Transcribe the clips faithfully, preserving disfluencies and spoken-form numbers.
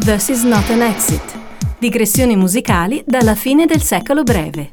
This is not an exit. Digressioni musicali dalla fine del secolo breve.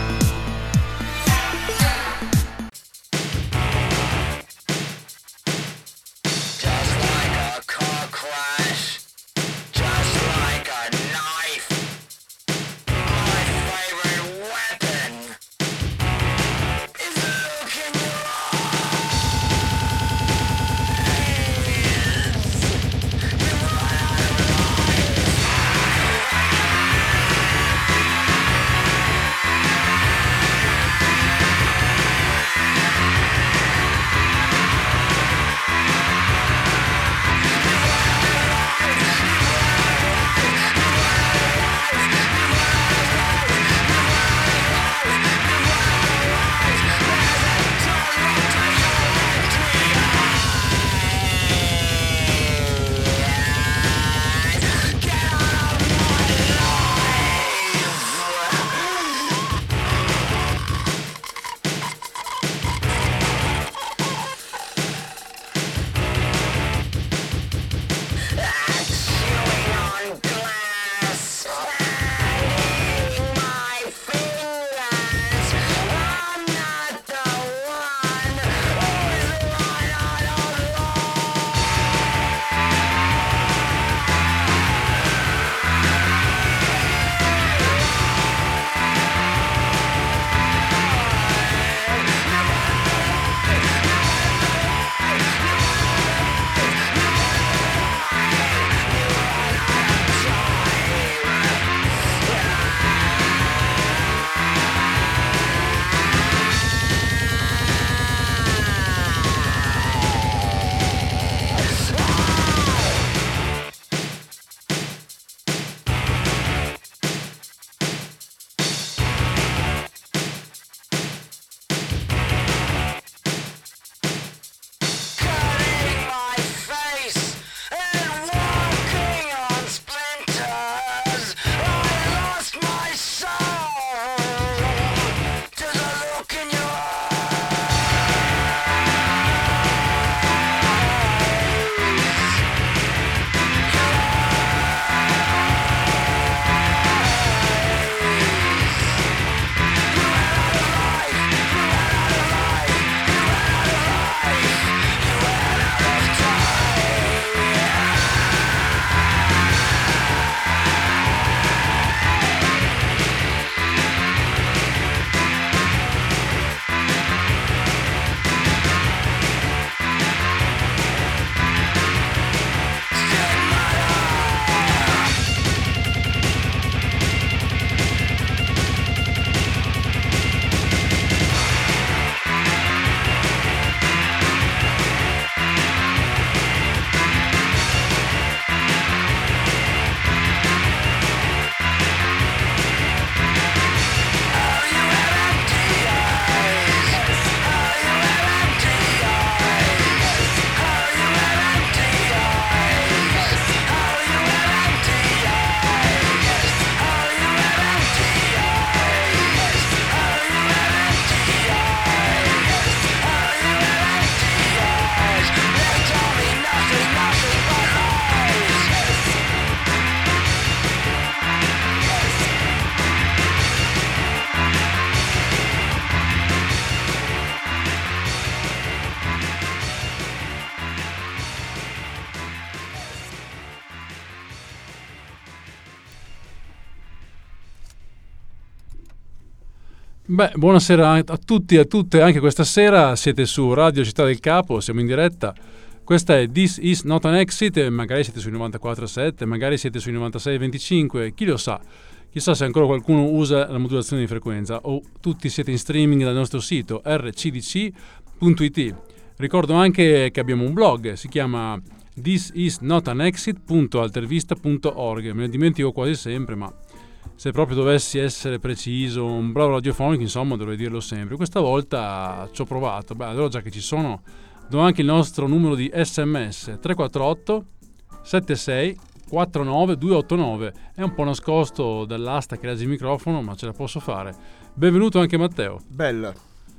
Beh, buonasera a tutti e a tutte, anche questa sera siete su Radio Città del Capo, siamo in diretta. Questa è This is not an exit, magari siete sui novantaquattro virgola sette, magari siete sui novantasei virgola venticinque, chi lo sa. Chissà se ancora qualcuno usa la modulazione di frequenza o tutti siete in streaming dal nostro sito r c d c punto i t. Ricordo anche che abbiamo un blog, si chiama this is not an exit punto altervista punto org. Me ne dimentico quasi sempre, ma se proprio dovessi essere preciso, un bravo radiofonico, insomma, dovrei dirlo sempre. Questa volta ci ho provato. Beh, allora già che ci sono, do anche il nostro numero di sms tre quattro otto sette sei quattro nove due otto nove. È un po' nascosto dall'asta che regge il microfono, ma ce la posso fare. Benvenuto anche Matteo. Bella.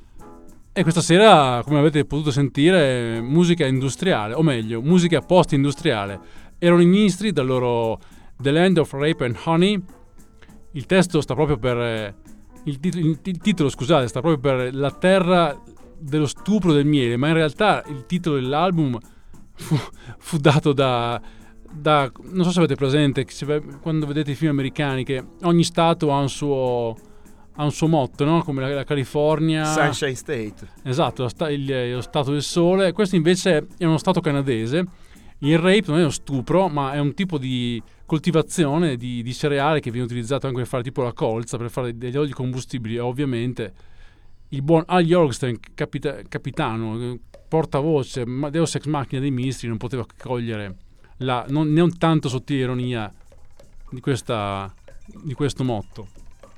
E questa sera, come avete potuto sentire, musica industriale, o meglio, musica post-industriale. Erano i Ministri dal loro The Land of Rape and Honey. Il testo sta proprio per eh, il, tit- il, il titolo scusate sta proprio per la terra dello stupro del miele, ma in realtà il titolo dell'album fu, fu dato da, da non so se avete presente quando vedete i film americani che ogni stato ha un suo ha un suo motto, no? Come la, la California, Sunshine State, esatto, lo, sta, il, lo stato del sole. Questo invece è uno stato canadese. Il rape non è uno stupro, ma è un tipo di coltivazione di, di cereale che viene utilizzato anche per fare tipo la colza, per fare degli oli combustibili. E ovviamente il buon Al Jorgensen, capita, capitano, portavoce, Deus ex machina dei ministri, non poteva cogliere la non, non tanto sottile ironia di, questa, di questo motto.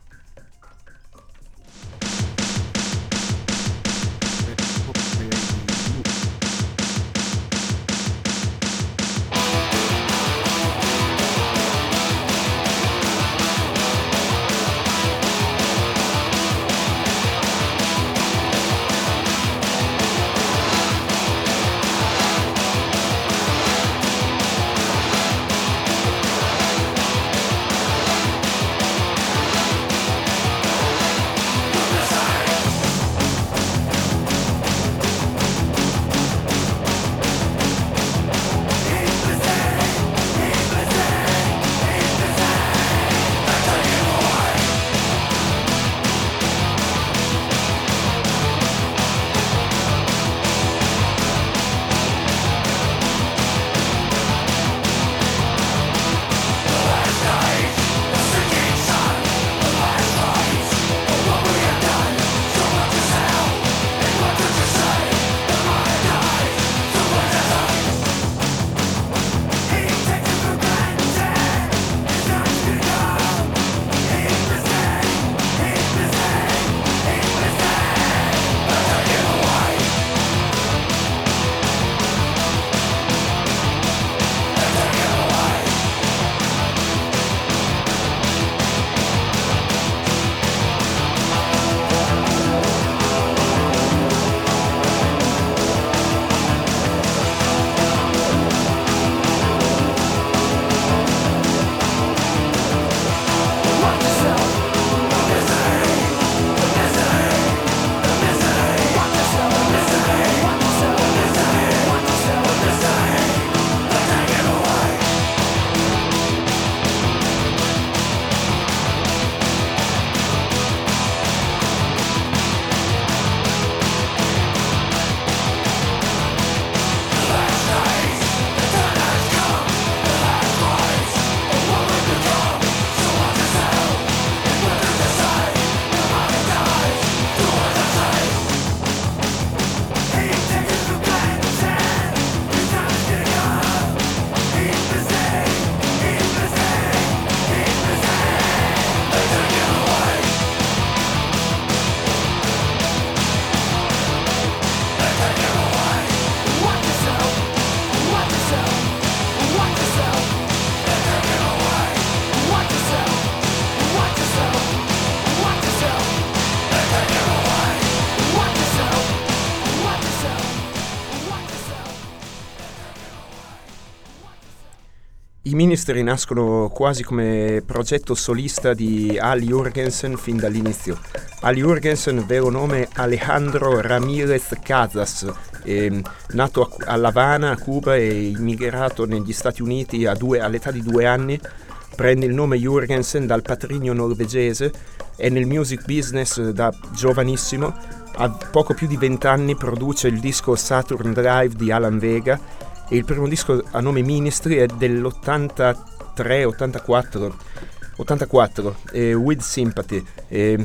I Ministry nascono quasi come progetto solista di Al Jorgensen fin dall'inizio. Al Jorgensen, vero nome Alejandro Ramírez Casas, è nato a La Habana, a Cuba, e immigrato negli Stati Uniti a due, all'età di due anni. Prende il nome Jorgensen dal patrigno norvegese, è nel music business da giovanissimo. A poco più di vent'anni produce il disco Saturn Drive di Alan Vega, e il primo disco a nome Ministry è dell'ottantatré ottantaquattro ottantaquattro eh, With Sympathy, eh,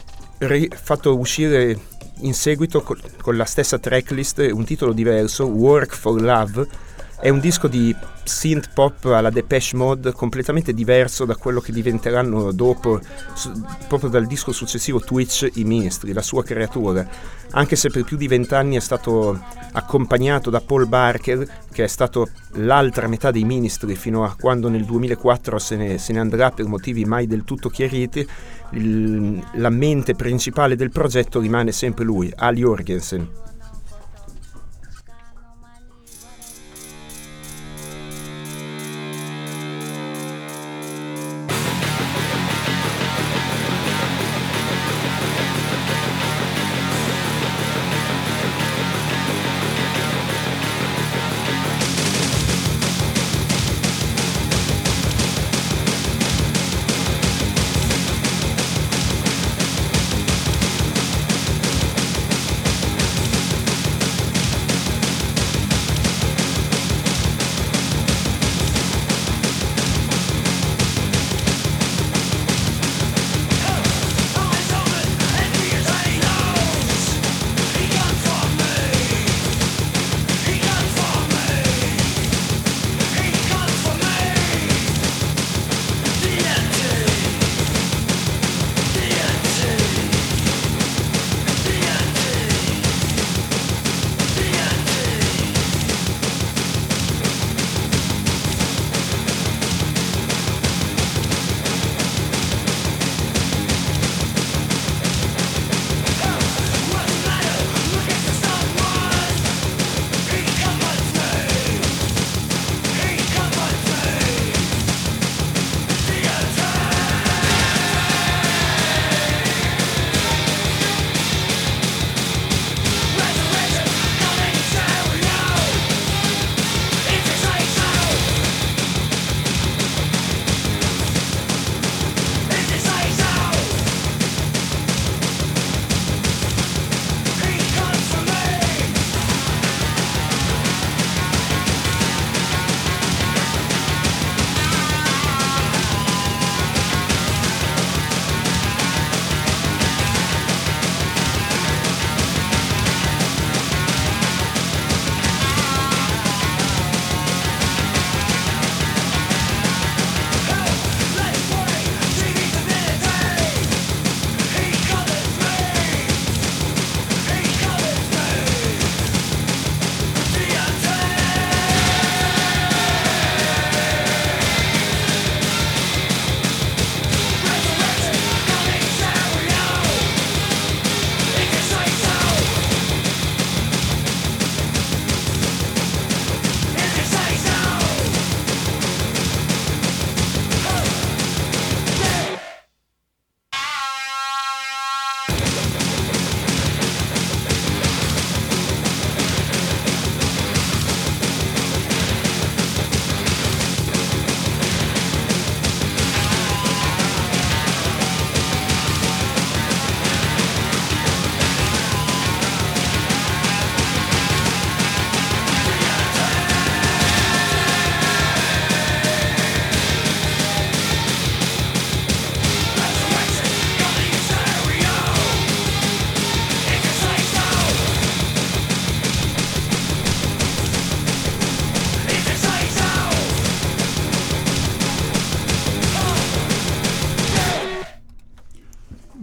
ri- fatto uscire in seguito co- con la stessa tracklist, un titolo diverso, Work for Love. È un disco di synth pop alla Depeche Mode, completamente diverso da quello che diventeranno dopo, su, proprio dal disco successivo Twitch, i Ministry, la sua creatura. Anche se per più di vent'anni è stato accompagnato da Paul Barker, che è stato l'altra metà dei Ministry fino a quando nel duemilaquattro se ne, se ne andrà per motivi mai del tutto chiariti, il, la mente principale del progetto rimane sempre lui, Al Jorgensen.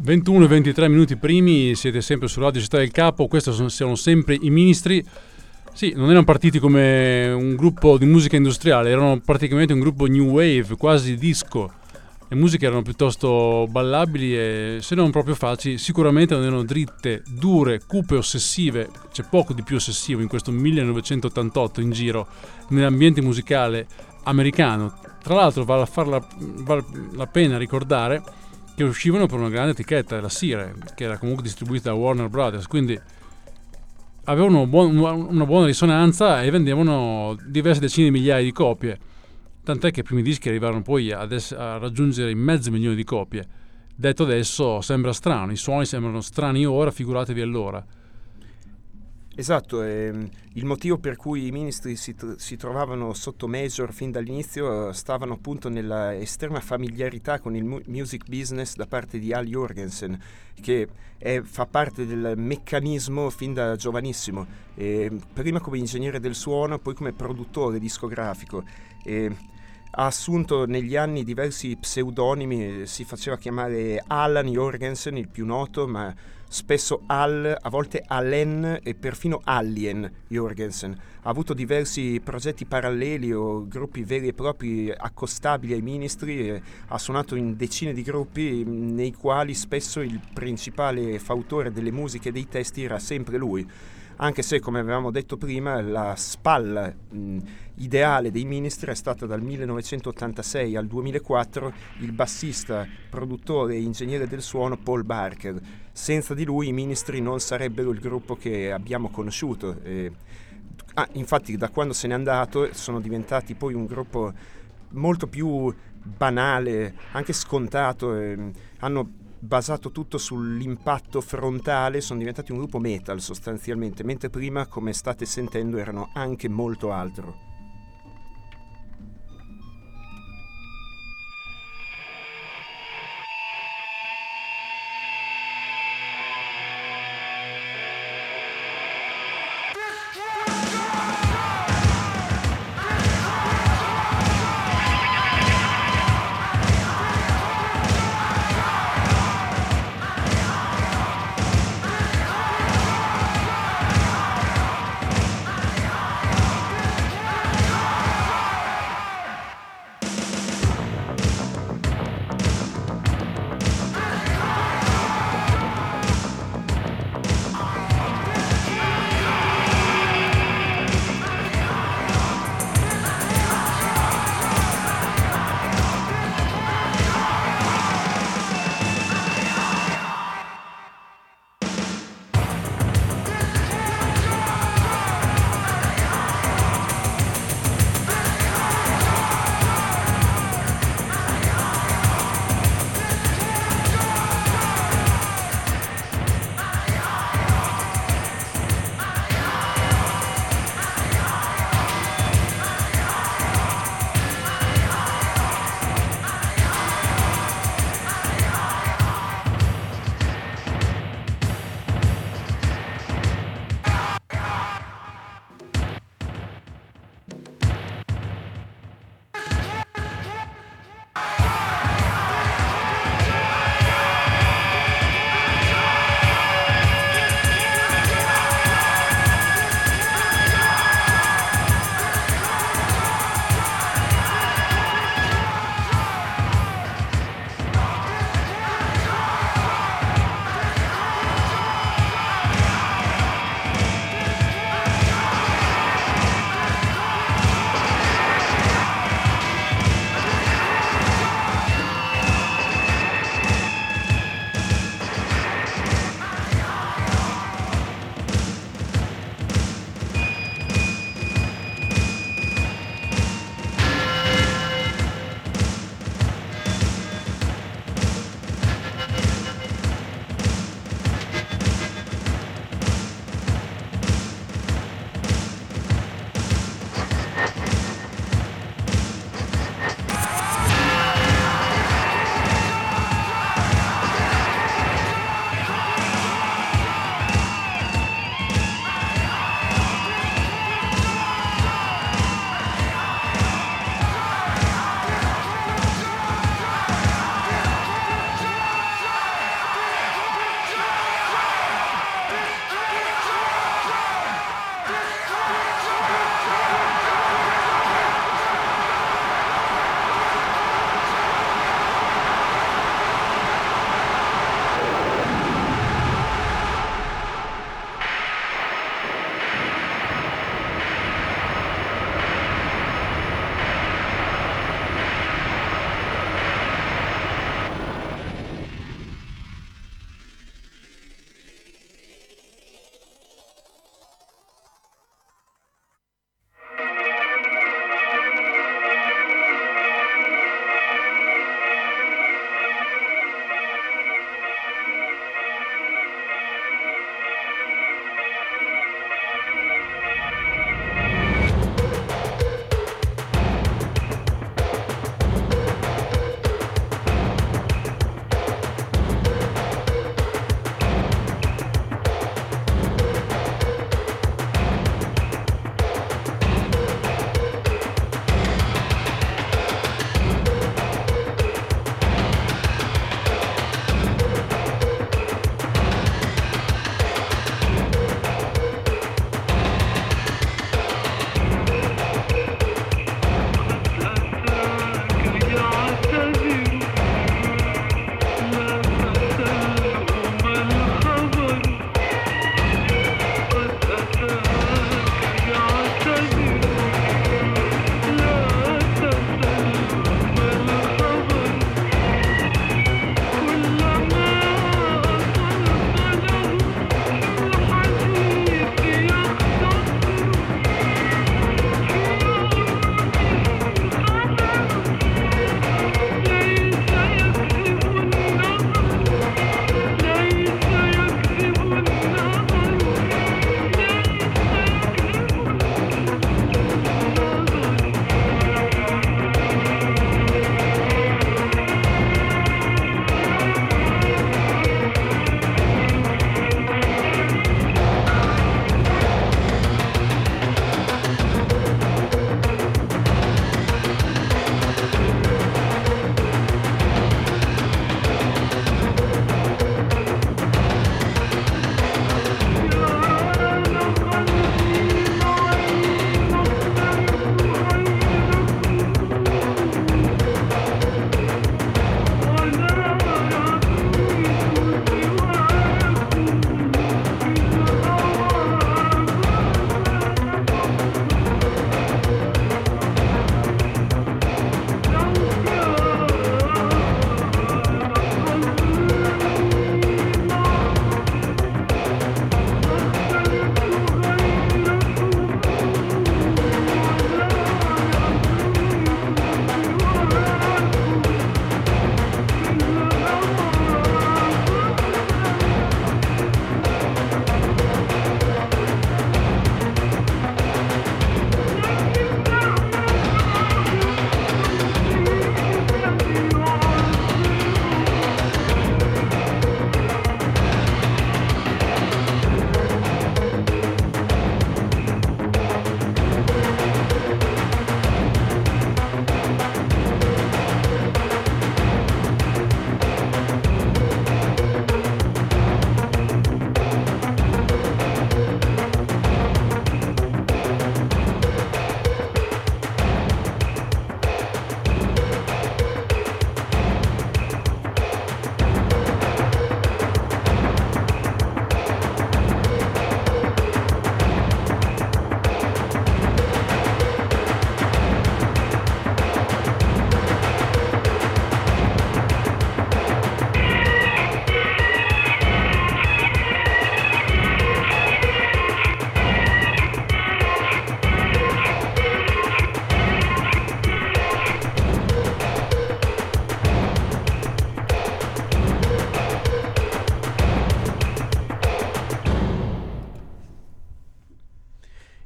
ventuno e ventitré minuti primi, siete sempre su Radio Città del Capo, questi sono, sono sempre i Ministri. Sì, non erano partiti come un gruppo di musica industriale, erano praticamente un gruppo new wave, quasi disco. Le musiche erano piuttosto ballabili e se non proprio facili, sicuramente non erano dritte, dure, cupe, ossessive. C'è poco di più ossessivo in questo millenovecentottantotto in giro nell'ambiente musicale americano. Tra l'altro vale, a farla, vale la pena ricordare che uscivano per una grande etichetta, la Sire, che era comunque distribuita da Warner Brothers, quindi avevano buon, una buona risonanza e vendevano diverse decine di migliaia di copie, tant'è che i primi dischi arrivarono poi ad ess- a raggiungere i mezzo milione di copie. Detto adesso sembra strano, i suoni sembrano strani ora, figuratevi allora. Esatto, ehm, il motivo per cui i Ministri si, tr- si trovavano sotto Major fin dall'inizio eh, stavano appunto nella estrema familiarità con il mu- music business da parte di Al Jourgensen, che è, fa parte del meccanismo fin da giovanissimo, eh, prima come ingegnere del suono, poi come produttore discografico. Eh, ha assunto negli anni diversi pseudonimi, si faceva chiamare Alan Jourgensen, il più noto, ma spesso Al, a volte Allen e perfino Alien Jourgensen. Ha avuto diversi progetti paralleli o gruppi veri e propri accostabili ai Ministri, e ha suonato in decine di gruppi nei quali spesso il principale fautore delle musiche e dei testi era sempre lui. Anche se, come avevamo detto prima, la spalla mh, ideale dei Ministri è stata dal millenovecentottantasei al duemilaquattro il bassista, produttore e ingegnere del suono Paul Barker. Senza di lui i Ministri non sarebbero il gruppo che abbiamo conosciuto. Eh, ah, infatti da quando se n'è andato sono diventati poi un gruppo molto più banale, anche scontato, eh, hanno basato tutto sull'impatto frontale, sono diventati un gruppo metal sostanzialmente, mentre prima, come state sentendo, erano anche molto altro.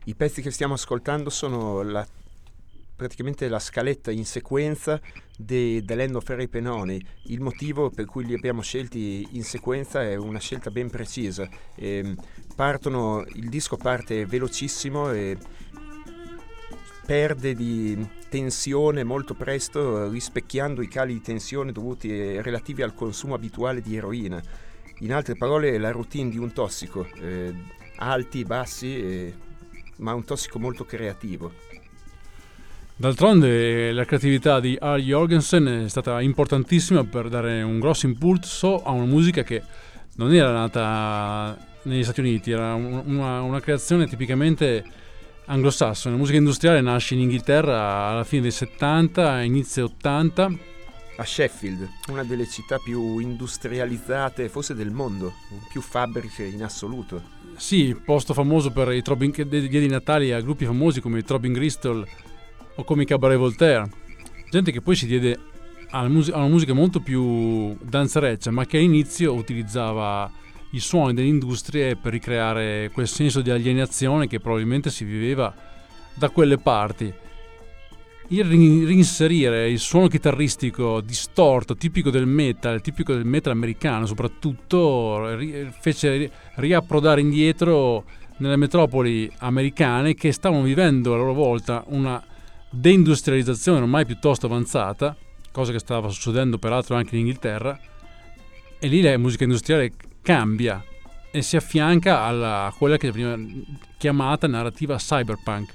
I pezzi che stiamo ascoltando sono la, praticamente la scaletta in sequenza di The Land of Fairy Penoni. Il motivo per cui li abbiamo scelti in sequenza è una scelta ben precisa. E partono, il disco parte velocissimo e perde di tensione molto presto, rispecchiando i cali di tensione dovuti eh, relativi al consumo abituale di eroina. In altre parole, la routine di un tossico, eh, alti, bassi, eh, ma un tossico molto creativo. D'altronde la creatività di Al Jourgensen è stata importantissima per dare un grosso impulso a una musica che non era nata negli Stati Uniti, era una, una creazione tipicamente anglosassone. La musica industriale nasce in Inghilterra alla fine dei settanta, inizio ottanta. A Sheffield, una delle città più industrializzate forse del mondo, più fabbriche in assoluto. Sì, posto famoso per i throbbing, che diede i natali a gruppi famosi come i Throbbing Gristle o come i Cabaret Voltaire. Gente che poi si diede alla musica, a una musica molto più danzereccia, ma che all'inizio utilizzava i suoni delle industrie per ricreare quel senso di alienazione che probabilmente si viveva da quelle parti. Il reinserire il suono chitarristico distorto, tipico del metal, tipico del metal americano soprattutto, fece riapprodare indietro nelle metropoli americane che stavano vivendo a loro volta una deindustrializzazione ormai piuttosto avanzata, cosa che stava succedendo peraltro anche in Inghilterra, e lì la musica industriale cambia e si affianca alla, a quella che è prima chiamata narrativa cyberpunk.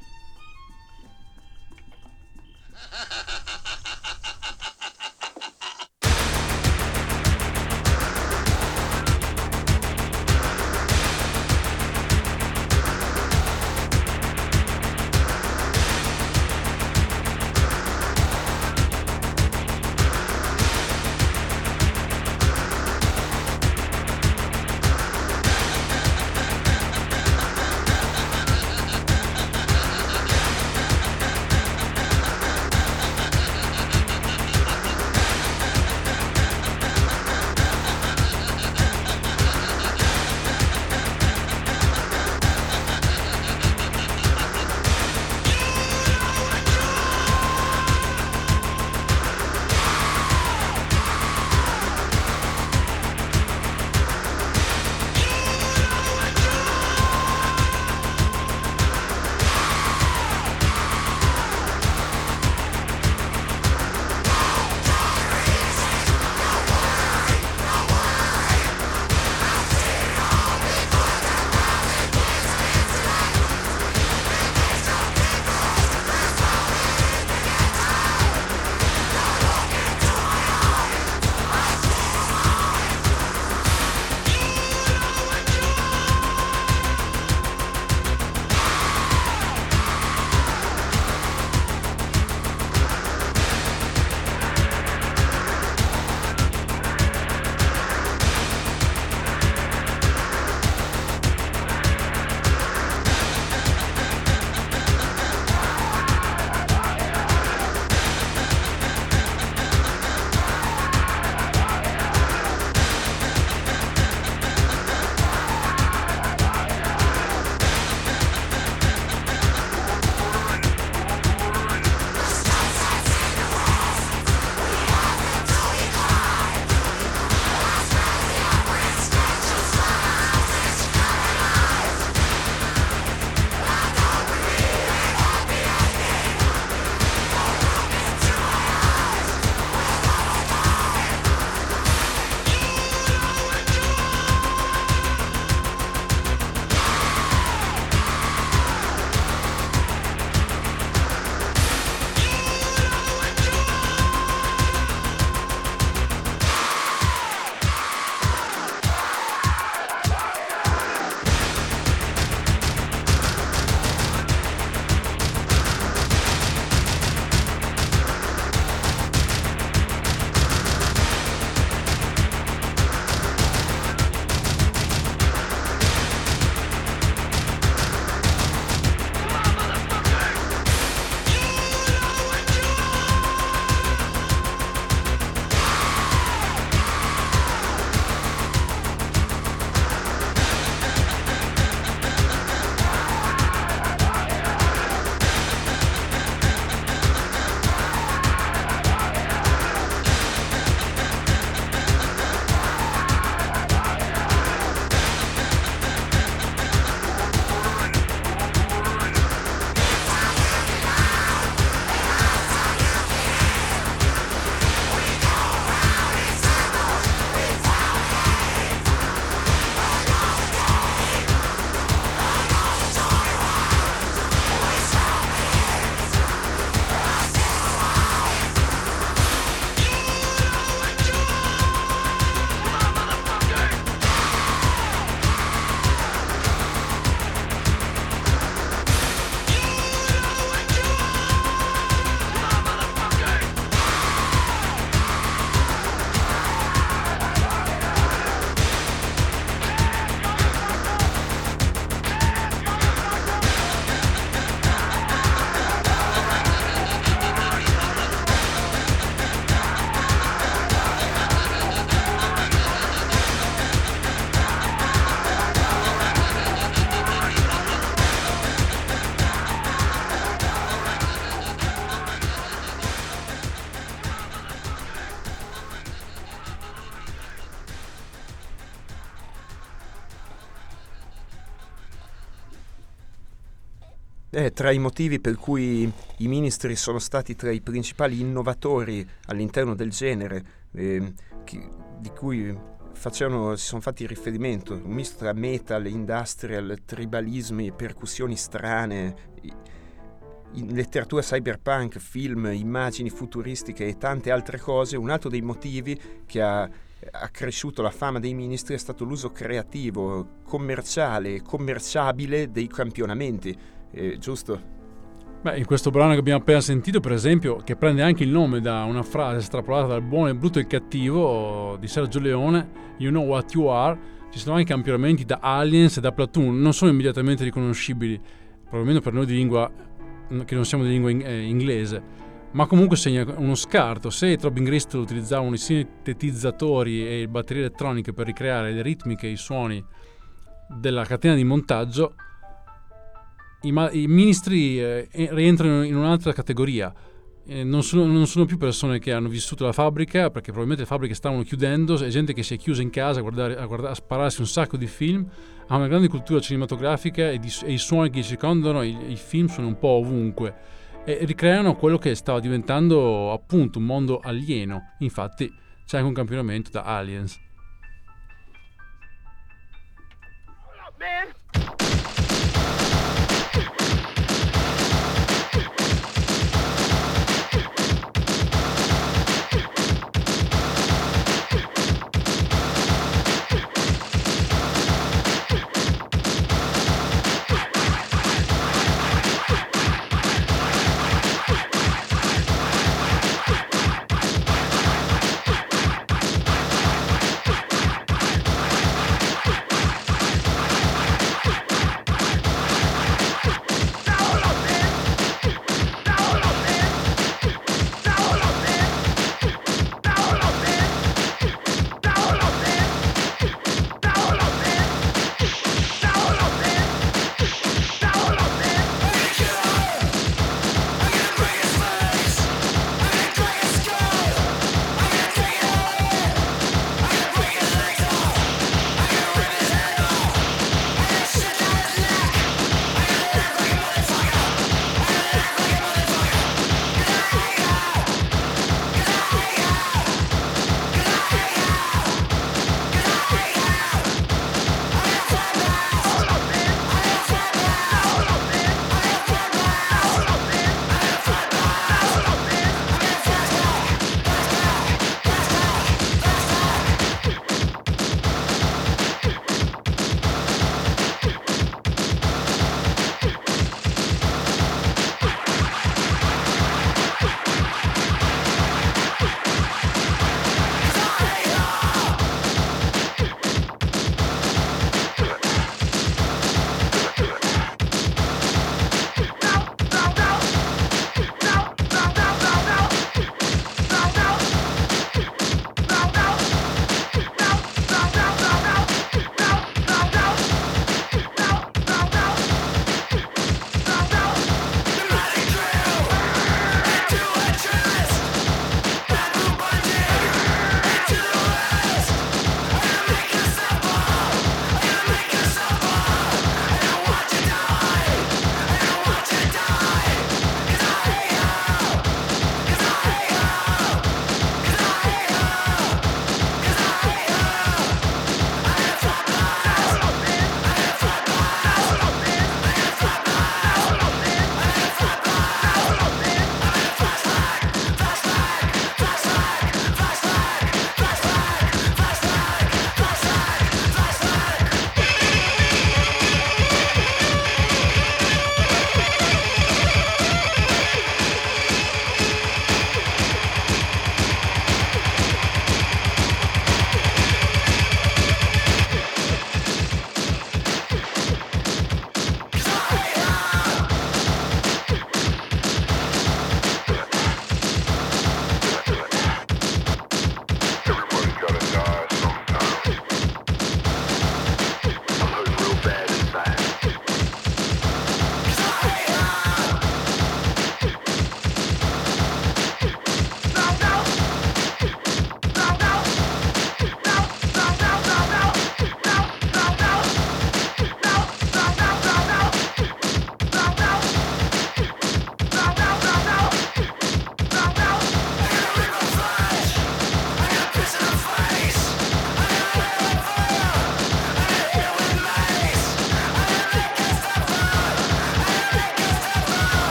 Eh, tra i motivi per cui i ministri sono stati tra i principali innovatori all'interno del genere, eh, chi, di cui facevano, si sono fatti riferimento, un misto tra metal, industrial, tribalismi, percussioni strane, in letteratura cyberpunk, film, immagini futuristiche e tante altre cose. Un altro dei motivi che ha accresciuto la fama dei ministri è stato l'uso creativo, commerciale e commerciabile dei campionamenti. Eh, giusto? Beh, in questo brano che abbiamo appena sentito, per esempio, che prende anche il nome da una frase estrapolata dal Buono, il Brutto e il Cattivo di Sergio Leone, You Know What You Are, ci sono anche campionamenti da Aliens e da Platoon, non sono immediatamente riconoscibili, probabilmente per noi di lingua che non siamo di lingua in, eh, inglese, ma comunque segna uno scarto. Se Throbbing Gristle utilizzavano i sintetizzatori e le batterie elettroniche per ricreare le ritmiche e i suoni della catena di montaggio, I, ma- i ministri eh, rientrano in un'altra categoria. Eh, non, sono, non sono più persone che hanno vissuto la fabbrica, perché probabilmente le fabbriche stavano chiudendo, è gente che si è chiusa in casa a, guardare, a, guardare, a spararsi un sacco di film, ha una grande cultura cinematografica e, di, e i suoni che circondano i, i film sono un po' ovunque e ricreano quello che stava diventando appunto un mondo alieno. Infatti c'è anche un campionamento da Aliens.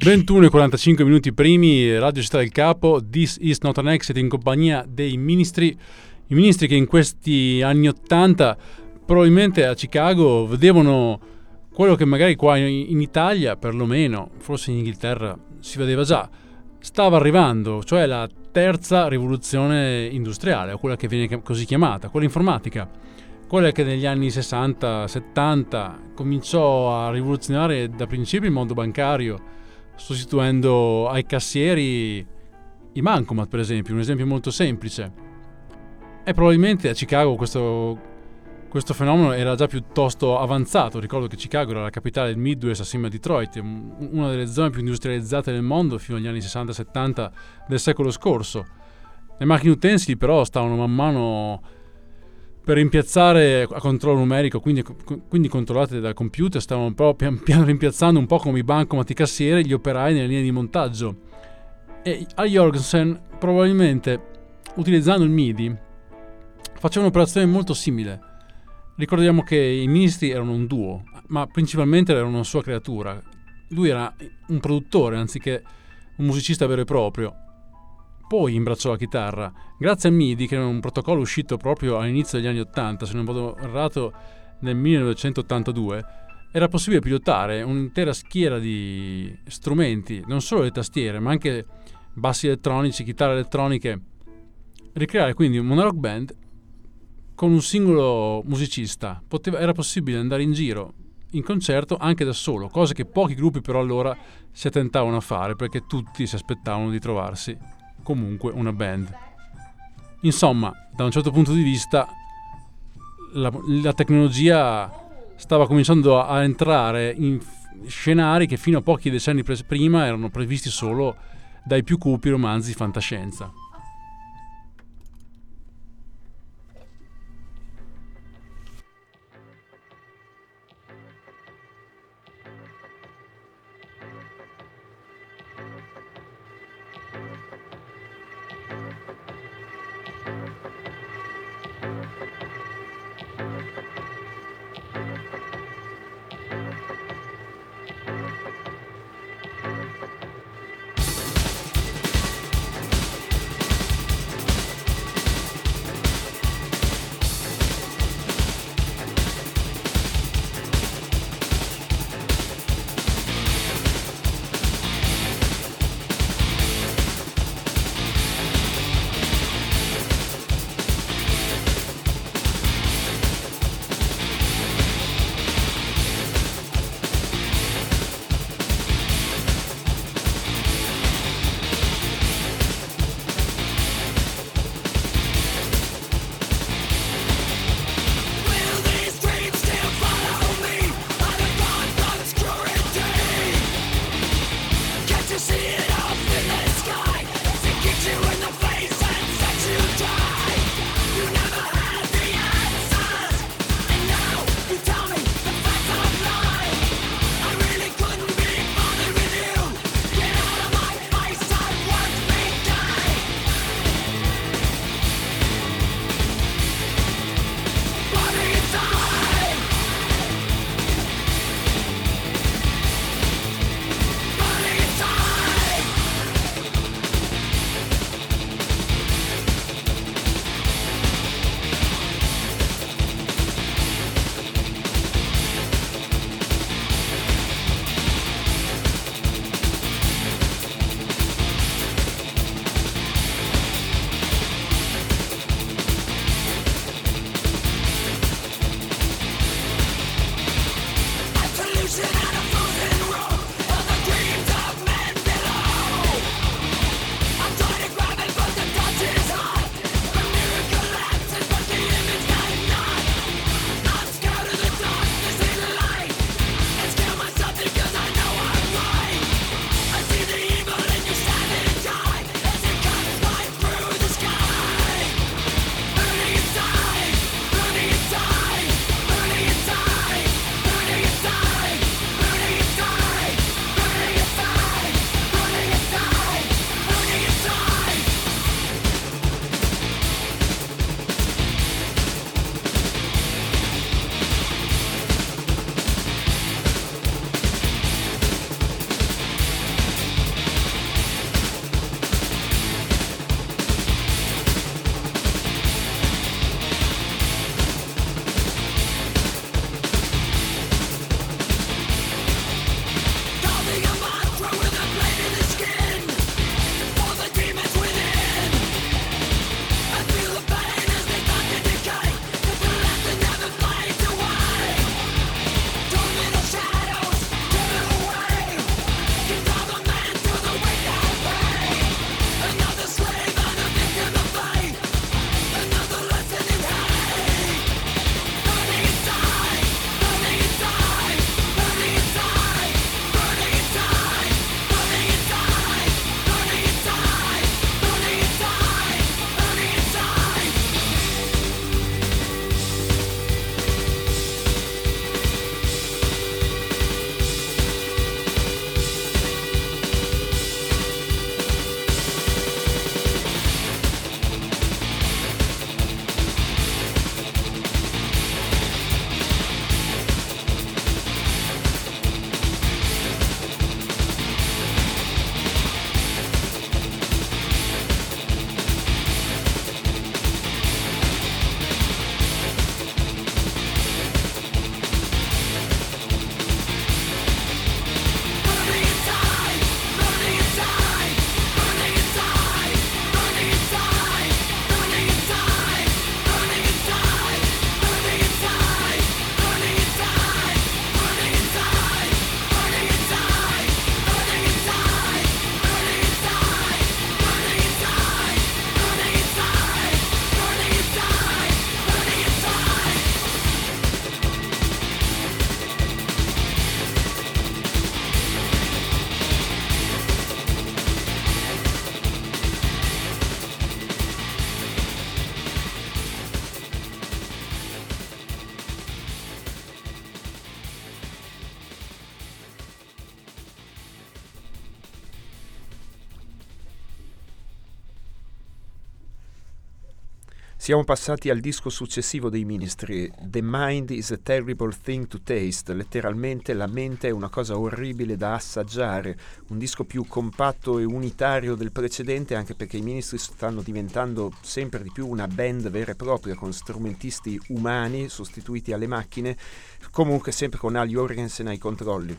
ventuno e quarantacinque minuti primi, Radio Città del Capo, This is not an exit, in compagnia dei ministri, i ministri che in questi anni ottanta probabilmente a Chicago vedevano quello che magari qua in Italia, perlomeno, forse in Inghilterra, si vedeva già, stava arrivando, cioè la terza rivoluzione industriale, o quella che viene così chiamata, quella informatica, quella che negli anni sessanta settanta cominciò a rivoluzionare da principio il mondo bancario, sostituendo ai cassieri i bancomat, per esempio, un esempio molto semplice. E probabilmente a Chicago questo, questo fenomeno era già piuttosto avanzato. Ricordo che Chicago era la capitale del Midwest assieme a Detroit, una delle zone più industrializzate del mondo fino agli anni sessanta settanta del secolo scorso. Le macchine utensili però stavano man mano per rimpiazzare a controllo numerico, quindi, quindi controllate dal computer, stavano un po' pian piano rimpiazzando un po' come i bancomat, i cassieri, gli operai nelle linee di montaggio. E a Jorgensen, probabilmente utilizzando il MIDI, faceva un'operazione molto simile. Ricordiamo che i ministri erano un duo, ma principalmente erano una sua creatura. Lui era un produttore anziché un musicista vero e proprio. Poi imbracciò la chitarra. Grazie al MIDI, che era un protocollo uscito proprio all'inizio degli anni ottanta, se non vado errato nel millenovecentottantadue, era possibile pilotare un'intera schiera di strumenti, non solo le tastiere, ma anche bassi elettronici, chitarre elettroniche, ricreare quindi una rock band con un singolo musicista. Poteva, era possibile andare in giro in concerto anche da solo, cosa che pochi gruppi però allora si attentavano a fare, perché tutti si aspettavano di trovarsi comunque una band. Insomma, da un certo punto di vista la, la tecnologia stava cominciando a, a entrare in scenari che fino a pochi decenni pre- prima erano previsti solo dai più cupi romanzi di fantascienza. Siamo passati al disco successivo dei Ministry, The Mind is a Terrible Thing to Taste, letteralmente la mente è una cosa orribile da assaggiare, un disco più compatto e unitario del precedente, anche perché i Ministry stanno diventando sempre di più una band vera e propria, con strumentisti umani sostituiti alle macchine, comunque sempre con Al Jourgensen ai controlli.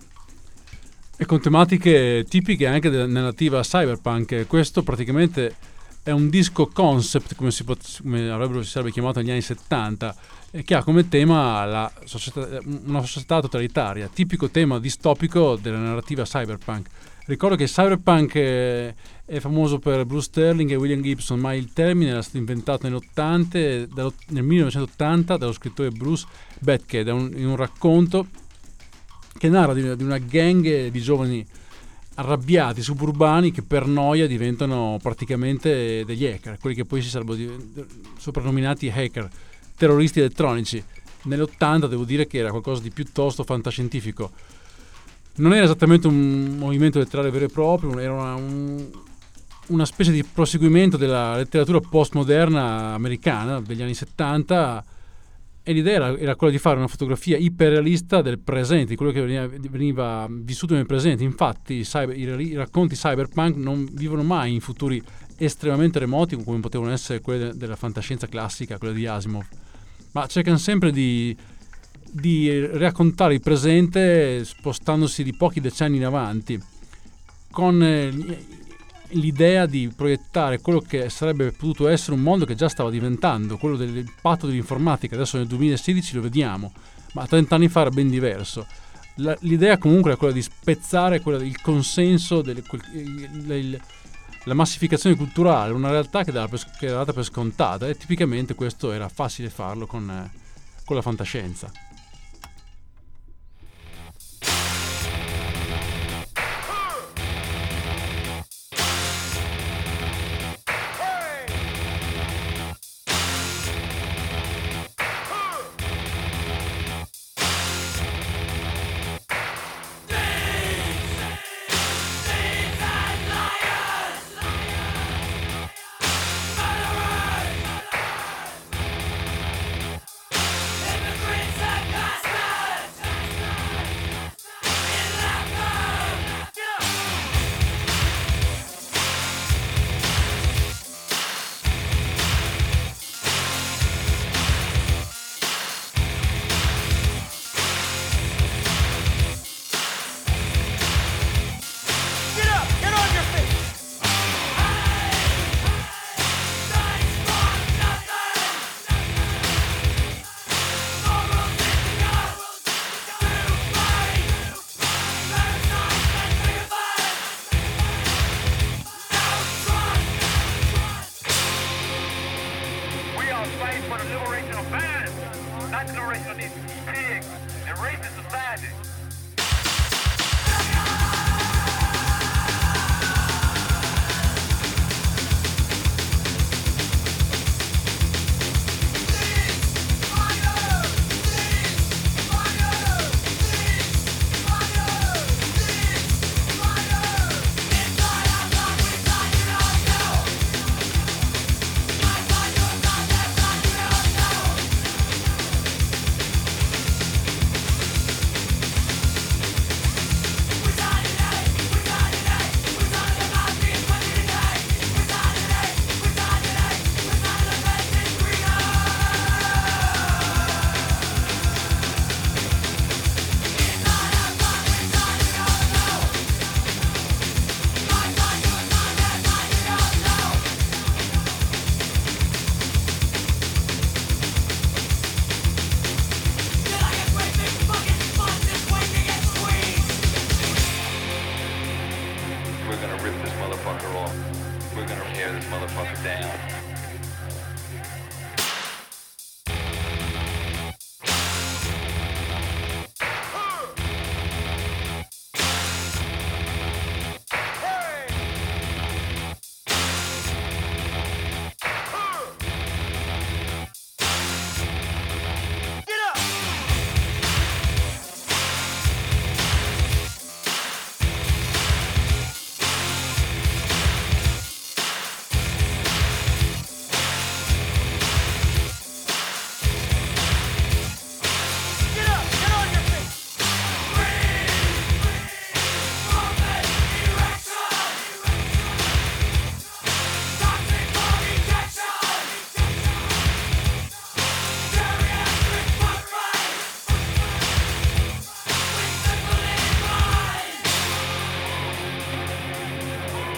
E con tematiche tipiche anche della narrativa cyberpunk. Questo praticamente è un disco concept, come, si pot- come avrebbero si sarebbe chiamato negli anni settanta, eh, che ha come tema la società, una società totalitaria, tipico tema distopico della narrativa cyberpunk. Ricordo che cyberpunk è, è famoso per Bruce Sterling e William Gibson, ma il termine era stato inventato nell'ottanta, nel millenovecentottanta dallo scrittore Bruce Betke, da un, in un racconto che narra di una, di una gang di giovani arrabbiati suburbani che per noia diventano praticamente degli hacker, quelli che poi si sarebbero soprannominati hacker, terroristi elettronici. Nell'ottanta devo dire che era qualcosa di piuttosto fantascientifico. Non era esattamente un movimento letterario vero e proprio, era una, un, una specie di proseguimento della letteratura postmoderna americana degli anni settanta, e l'idea era, era quella di fare una fotografia iperrealista del presente, di quello che veniva, veniva vissuto nel presente. Infatti i, cyber, i, i racconti cyberpunk non vivono mai in futuri estremamente remoti come potevano essere quelli de, della fantascienza classica, quella di Asimov, ma cercano sempre di, di raccontare il presente spostandosi di pochi decenni in avanti, con eh, l'idea di proiettare quello che sarebbe potuto essere un mondo che già stava diventando, quello dell'impatto dell'informatica. Adesso nel duemilasedici lo vediamo, ma trent'anni fa era ben diverso. La, l'idea comunque era quella di spezzare quella, il consenso, delle, quel, il, il, la massificazione culturale, una realtà che, dava per, che era data per scontata, e tipicamente questo era facile farlo con, eh, con la fantascienza.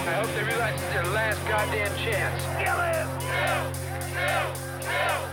I hope they realize it's their last goddamn chance. Kill him! Kill! Kill! Kill!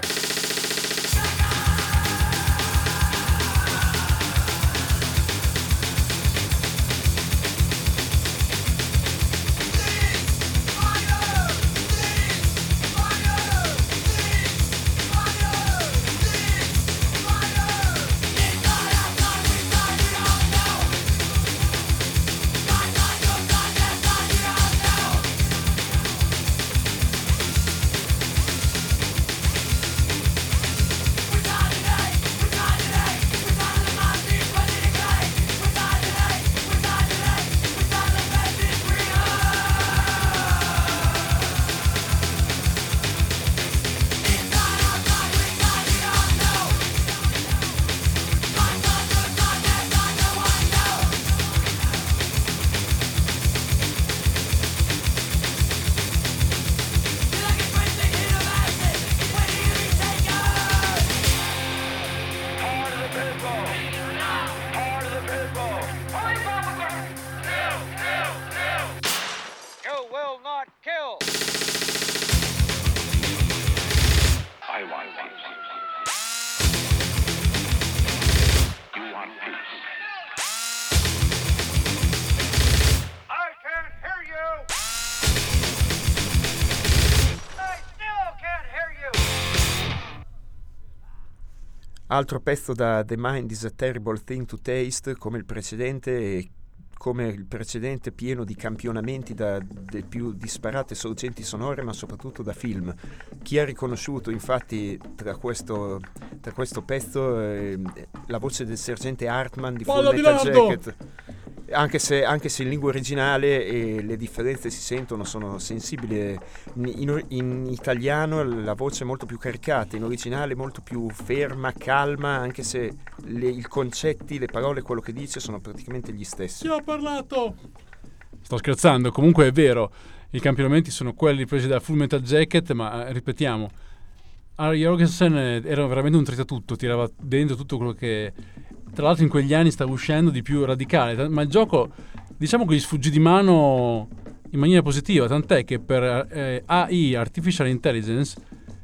Altro pezzo da The Mind is a Terrible Thing to Taste, come il precedente, e come il precedente pieno di campionamenti da le più disparate sorgenti sonore, ma soprattutto da film. Chi ha riconosciuto infatti tra questo, tra questo pezzo eh, la voce del sergente Hartman di Full Metal Jacket, anche se, anche se in lingua originale eh, le differenze si sentono, sono sensibili. In, in italiano la voce è molto più caricata, in originale molto più ferma, calma, anche se le, i concetti, le parole, quello che dice sono praticamente gli stessi. Chi ha parlato? Sto scherzando, comunque è vero, i campionamenti sono quelli presi da Full Metal Jacket, ma ripetiamo, Ari Jorgensen era veramente un tritatutto, tirava dentro tutto quello che tra l'altro in quegli anni stava uscendo di più radicale, ma il gioco diciamo che gli sfuggì di mano in maniera positiva, tant'è che per eh, A I, Artificial Intelligence,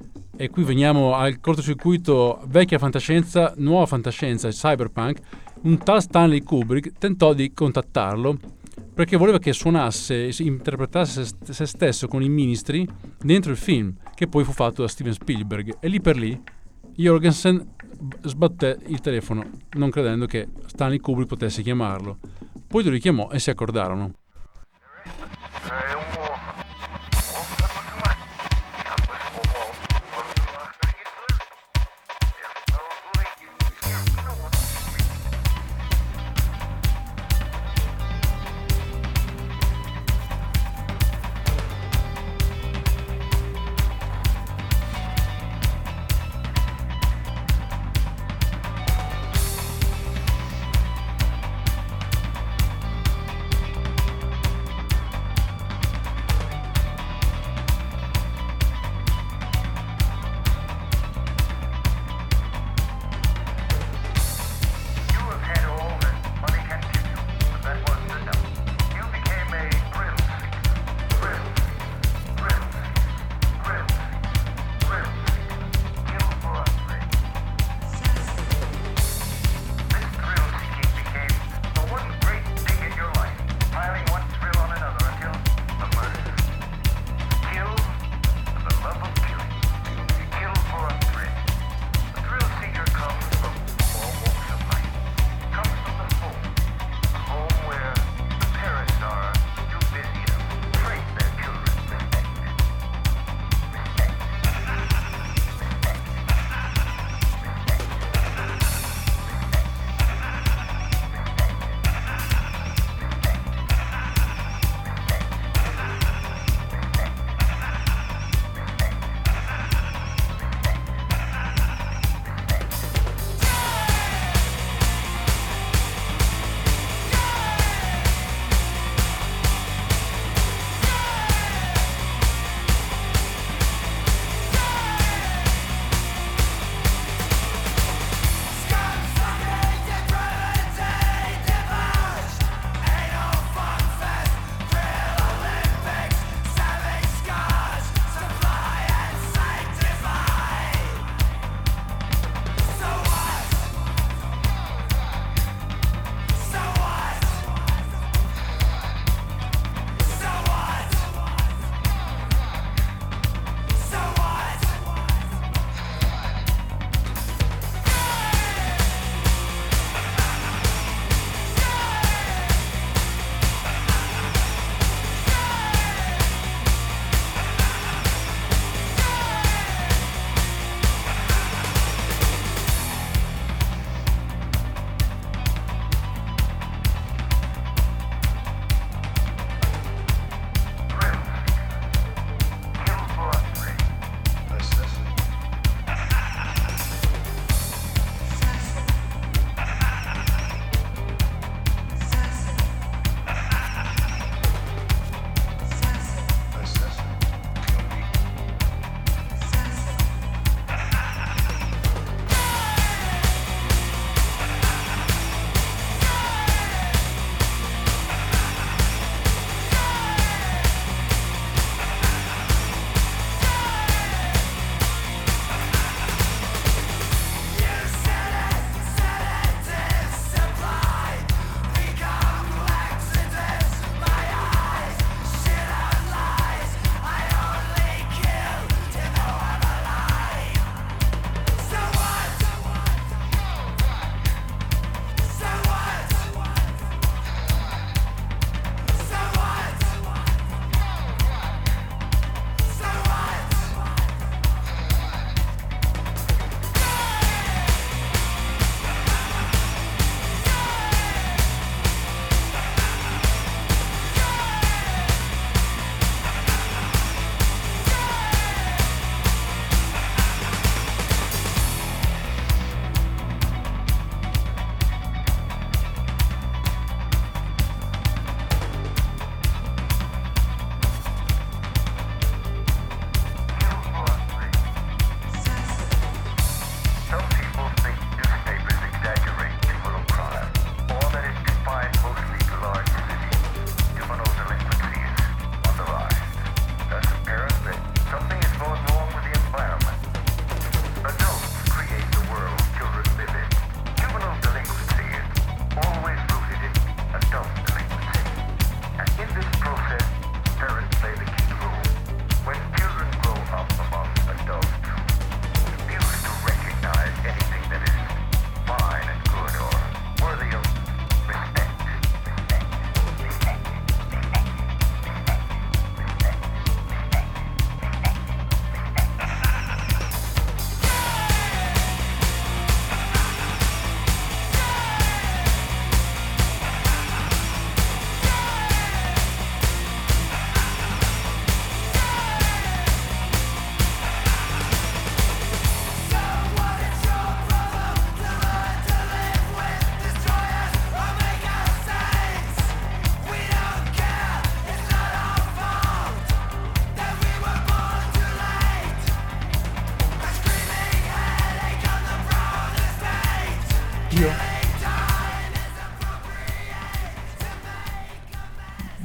e qui veniamo al cortocircuito vecchia fantascienza, nuova fantascienza, cyberpunk, un tal Stanley Kubrick tentò di contattarlo perché voleva che suonasse, interpretasse se stesso con i ministri dentro il film, che poi fu fatto da Steven Spielberg, e lì per lì Jorgensen sbatté il telefono non credendo che Stanley Kubrick potesse chiamarlo. Poi lo richiamò e si accordarono.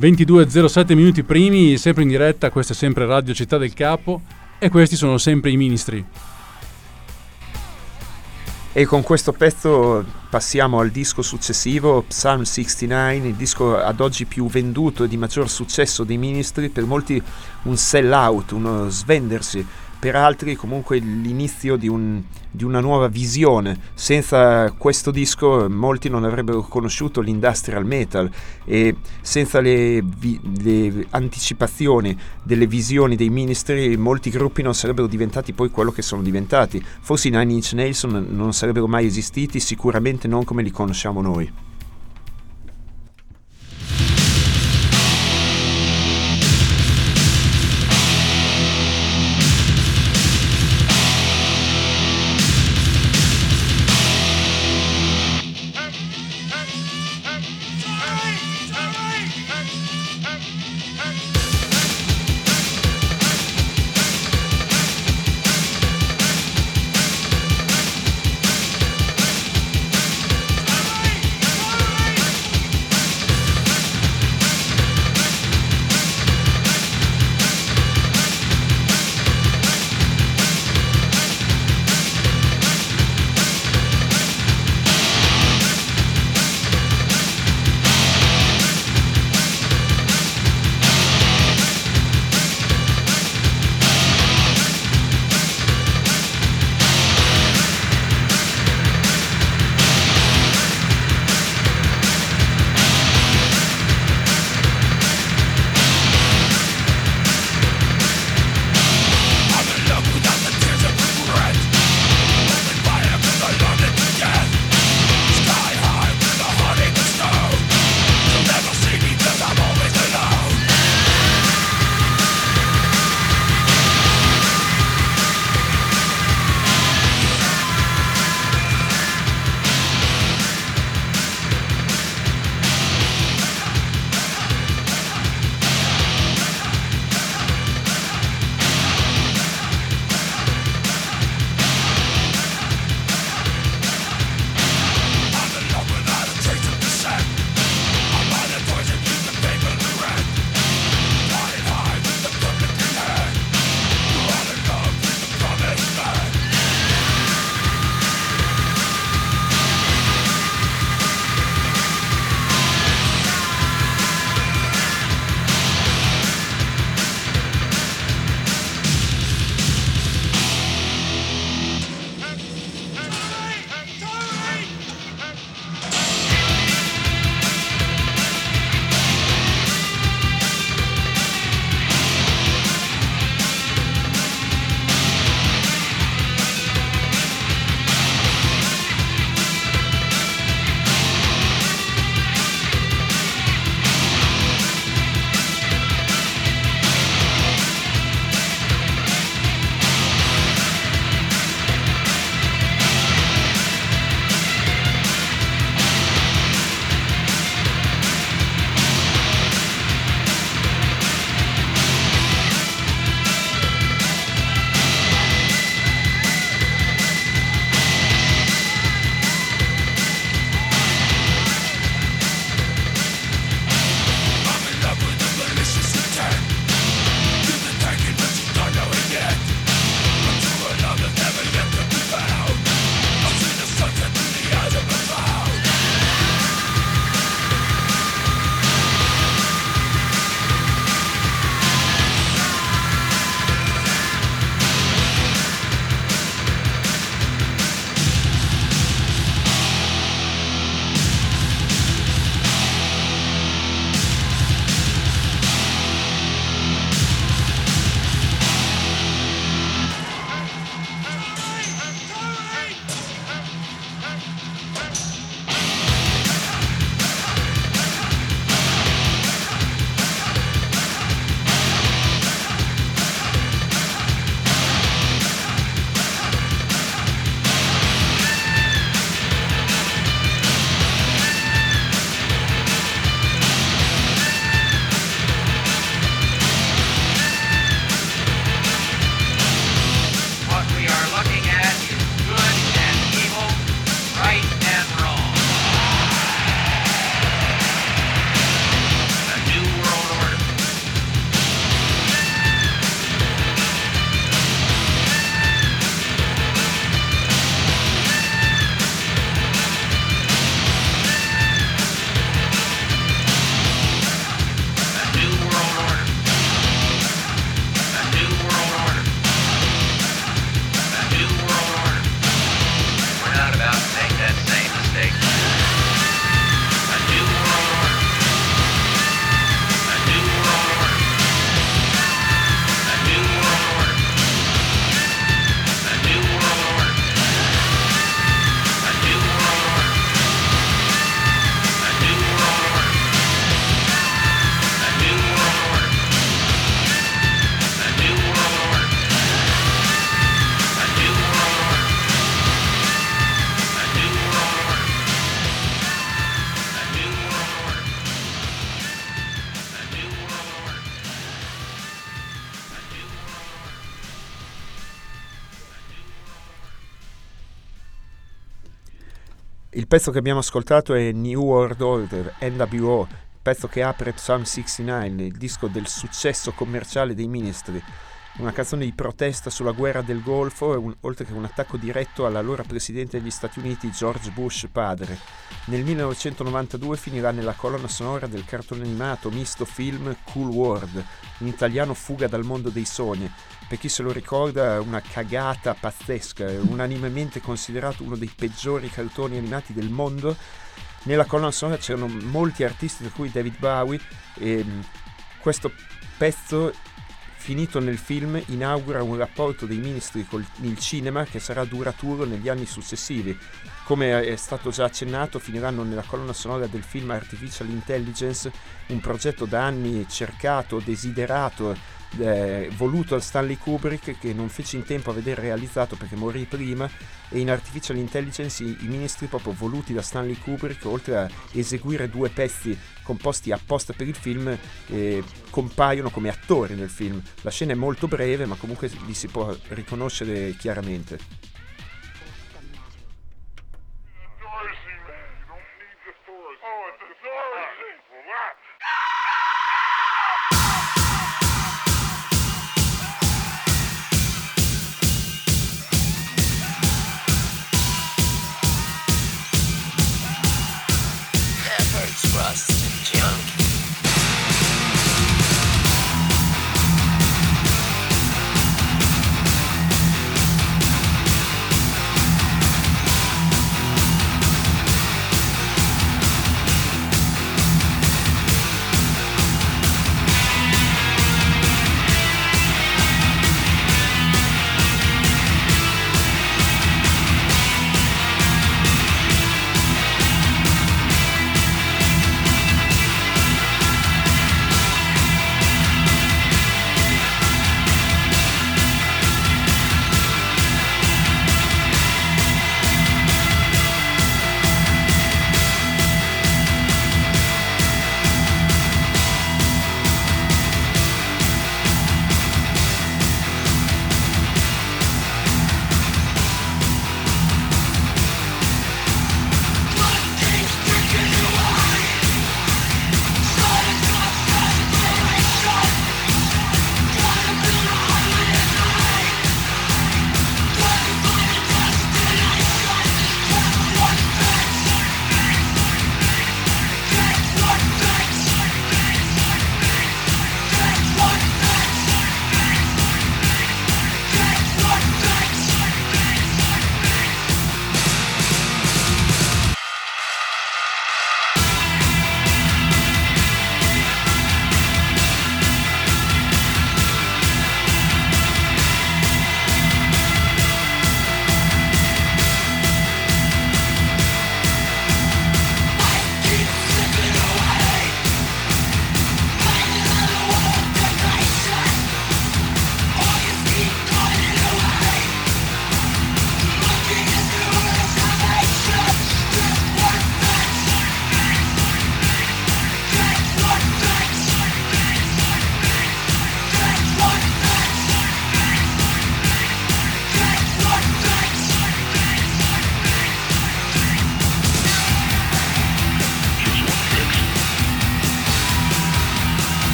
ventidue e zero sette minuti primi, sempre in diretta, questa è sempre Radio Città del Capo e questi sono sempre i Ministri. E con questo pezzo passiamo al disco successivo, Psalm sessantanove, il disco ad oggi più venduto e di maggior successo dei Ministri, per molti un sell out, uno svendersi, per altri comunque l'inizio di, un, di una nuova visione. Senza questo disco molti non avrebbero conosciuto l'industrial metal e senza le, vi, le anticipazioni delle visioni dei Ministri molti gruppi non sarebbero diventati poi quello che sono diventati. Forse i Nine Inch Nails non, non sarebbero mai esistiti, sicuramente non come li conosciamo noi. Sorry! il pezzo che abbiamo ascoltato è New World Order, N W O, pezzo che apre Psalm sessantanove, il disco del successo commerciale dei Ministry. Una canzone di protesta sulla guerra del Golfo, un, oltre che un attacco diretto all'allora presidente degli Stati Uniti George Bush padre. Nel millenovecentonovantadue finirà nella colonna sonora del cartone animato misto film Cool World, in italiano Fuga dal mondo dei sogni. Per chi se lo ricorda, una cagata pazzesca, unanimemente considerato uno dei peggiori cartoni animati del mondo. Nella colonna sonora c'erano molti artisti, tra cui David Bowie, e questo pezzo, finito nel film, inaugura un rapporto dei Ministry con il cinema che sarà duraturo negli anni successivi. Come è stato già accennato, finiranno nella colonna sonora del film Artificial Intelligence, un progetto da anni cercato, desiderato, eh, voluto da Stanley Kubrick, che non fece in tempo a vedere realizzato perché morì prima. E in Artificial Intelligence i, i Ministry, proprio voluti da Stanley Kubrick, oltre a eseguire due pezzi composti apposta per il film, eh, compaiono come attori nel film. La scena è molto breve, ma comunque li si può riconoscere chiaramente.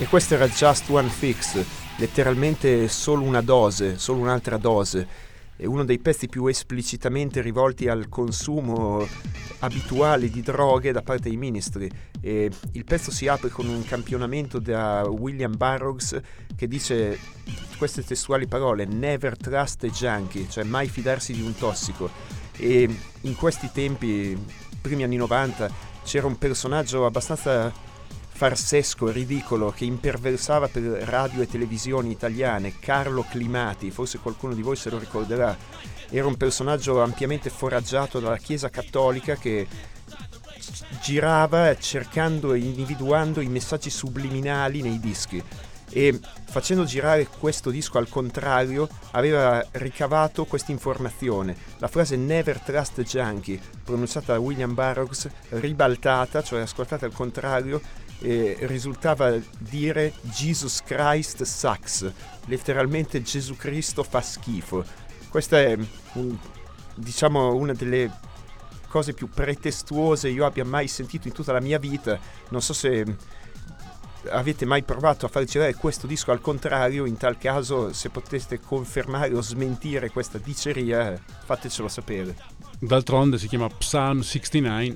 questo era Just One Fix, letteralmente solo una dose, solo un'altra dose. È uno dei pezzi più esplicitamente rivolti al consumo abituale di droghe da parte dei Ministry. E il pezzo si apre con un campionamento da William Burroughs che dice queste testuali parole: never trust a junkie, cioè mai fidarsi di un tossico. E in questi tempi, primi anni novanta, c'era un personaggio abbastanza farsesco, ridicolo, che imperversava per radio e televisioni italiane, Carlo Climati, forse qualcuno di voi se lo ricorderà. Era un personaggio ampiamente foraggiato dalla Chiesa Cattolica che girava cercando e individuando i messaggi subliminali nei dischi, e facendo girare questo disco al contrario aveva ricavato questa informazione. La frase never trust a junkie, pronunciata da William Burroughs, ribaltata, cioè ascoltata al contrario, eh, risultava dire Jesus Christ sucks, letteralmente Gesù Cristo fa schifo. Questa è un, diciamo una delle cose più pretestuose io abbia mai sentito in tutta la mia vita. Non so se avete mai provato a far girare questo disco al contrario. In tal caso, se poteste confermare o smentire questa diceria, fatecelo sapere. D'altronde si chiama Psalm sessantanove.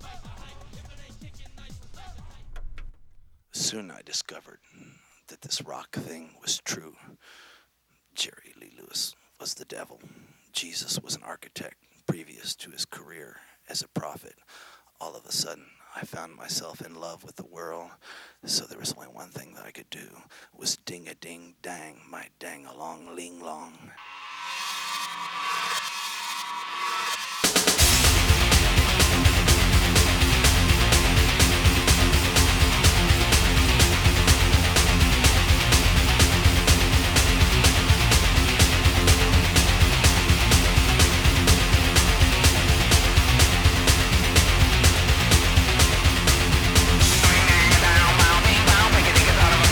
Soon I discovered that this rock thing was true. Jerry Lee Lewis was the devil. Jesus was an architect previous to his career as a prophet. All of a sudden, I found myself in love with the world, so there was only one thing that I could do, was ding-a-ding-dang, my dang-along-ling-long.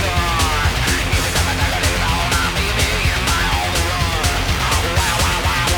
Wow, wow, wow.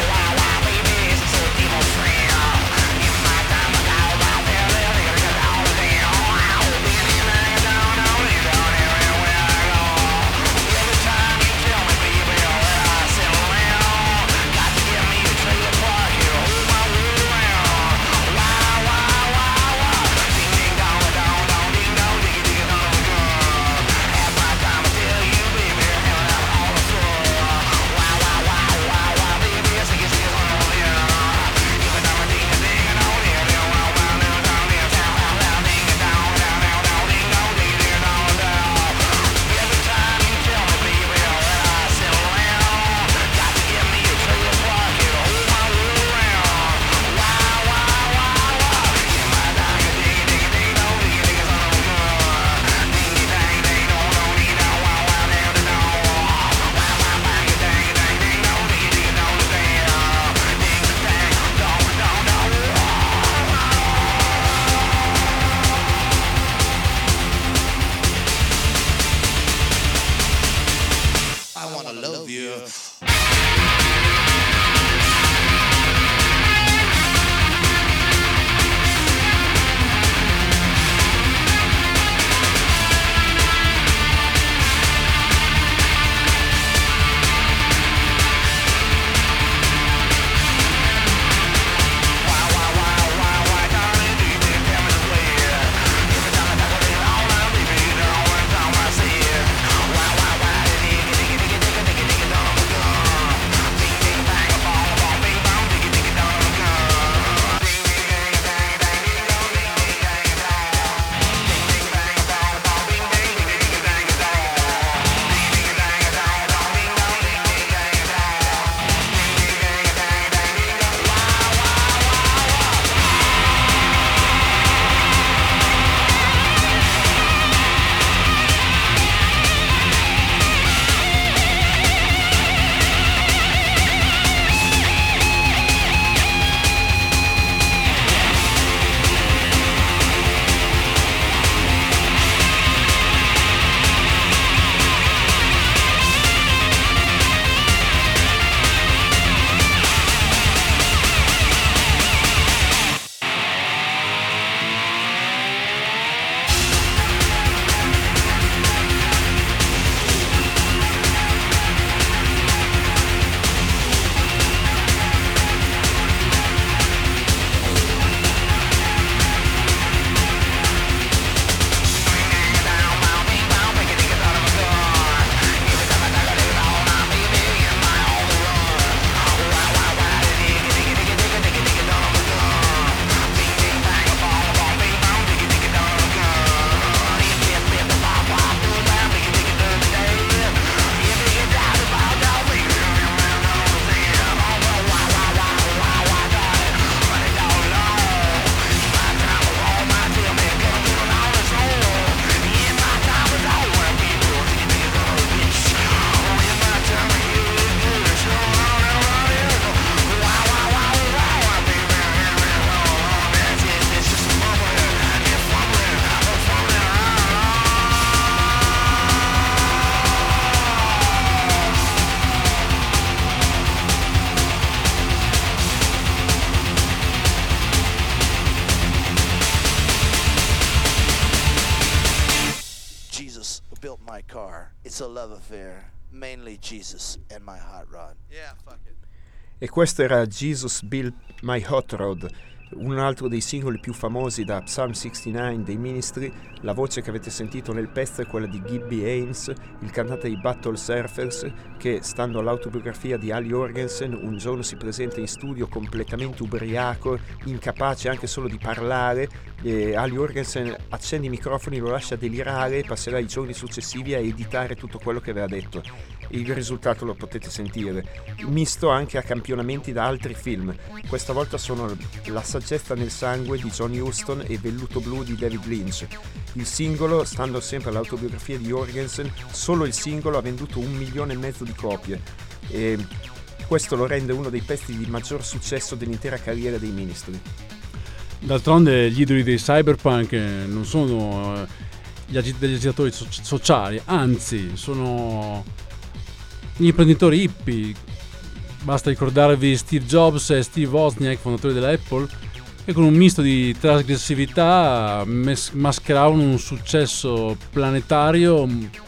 car. It's a love affair, mainly Jesus and my hot rod. Yeah, fuck it. E questo era Jesus Built My Hot Rod, un altro dei singoli più famosi da Psalm sessantanove dei Ministry. La voce che avete sentito nel pezzo è quella di Gibby Haynes, il cantante dei Battle Surfers, che, stando all'autobiografia di Ali Jorgensen, un giorno si presenta in studio completamente ubriaco, incapace anche solo di parlare, e Ali Jorgensen accende i microfoni, lo lascia delirare e passerà i giorni successivi a editare tutto quello che aveva detto. Il risultato lo potete sentire, misto anche a campionamenti da altri film. Questa volta sono La saggezza nel sangue di John Huston e Velluto blu di David Lynch. Il singolo, stando sempre all'autobiografia di Jorgensen, solo il singolo ha venduto un milione e mezzo di copie, e questo lo rende uno dei pezzi di maggior successo dell'intera carriera dei Ministry. D'altronde gli idoli dei cyberpunk non sono gli agi- degli agitatori so- sociali, anzi sono gli imprenditori hippie. Basta ricordarvi Steve Jobs e Steve Wozniak, fondatori dell'Apple, che con un misto di trasgressività mes- mascheravano un successo planetario,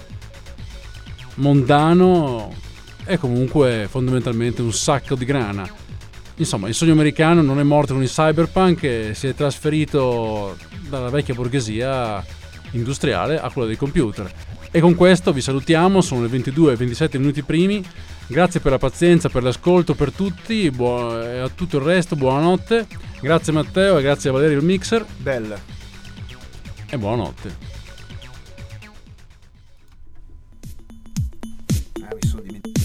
mondano e comunque fondamentalmente un sacco di grana. Insomma, il sogno americano non è morto con il cyberpunk e si è trasferito dalla vecchia borghesia industriale a quella dei computer. E con questo vi salutiamo, sono le ventidue e ventisette minuti primi. Grazie per la pazienza, per l'ascolto, per tutti, buon- e a tutto il resto buonanotte. Grazie Matteo e grazie a Valerio il mixer. Bella. E buonanotte. Ah, mi sono dimenticato.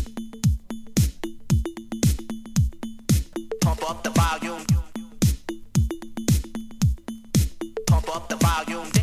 Pump up the volume. Pump up the volume.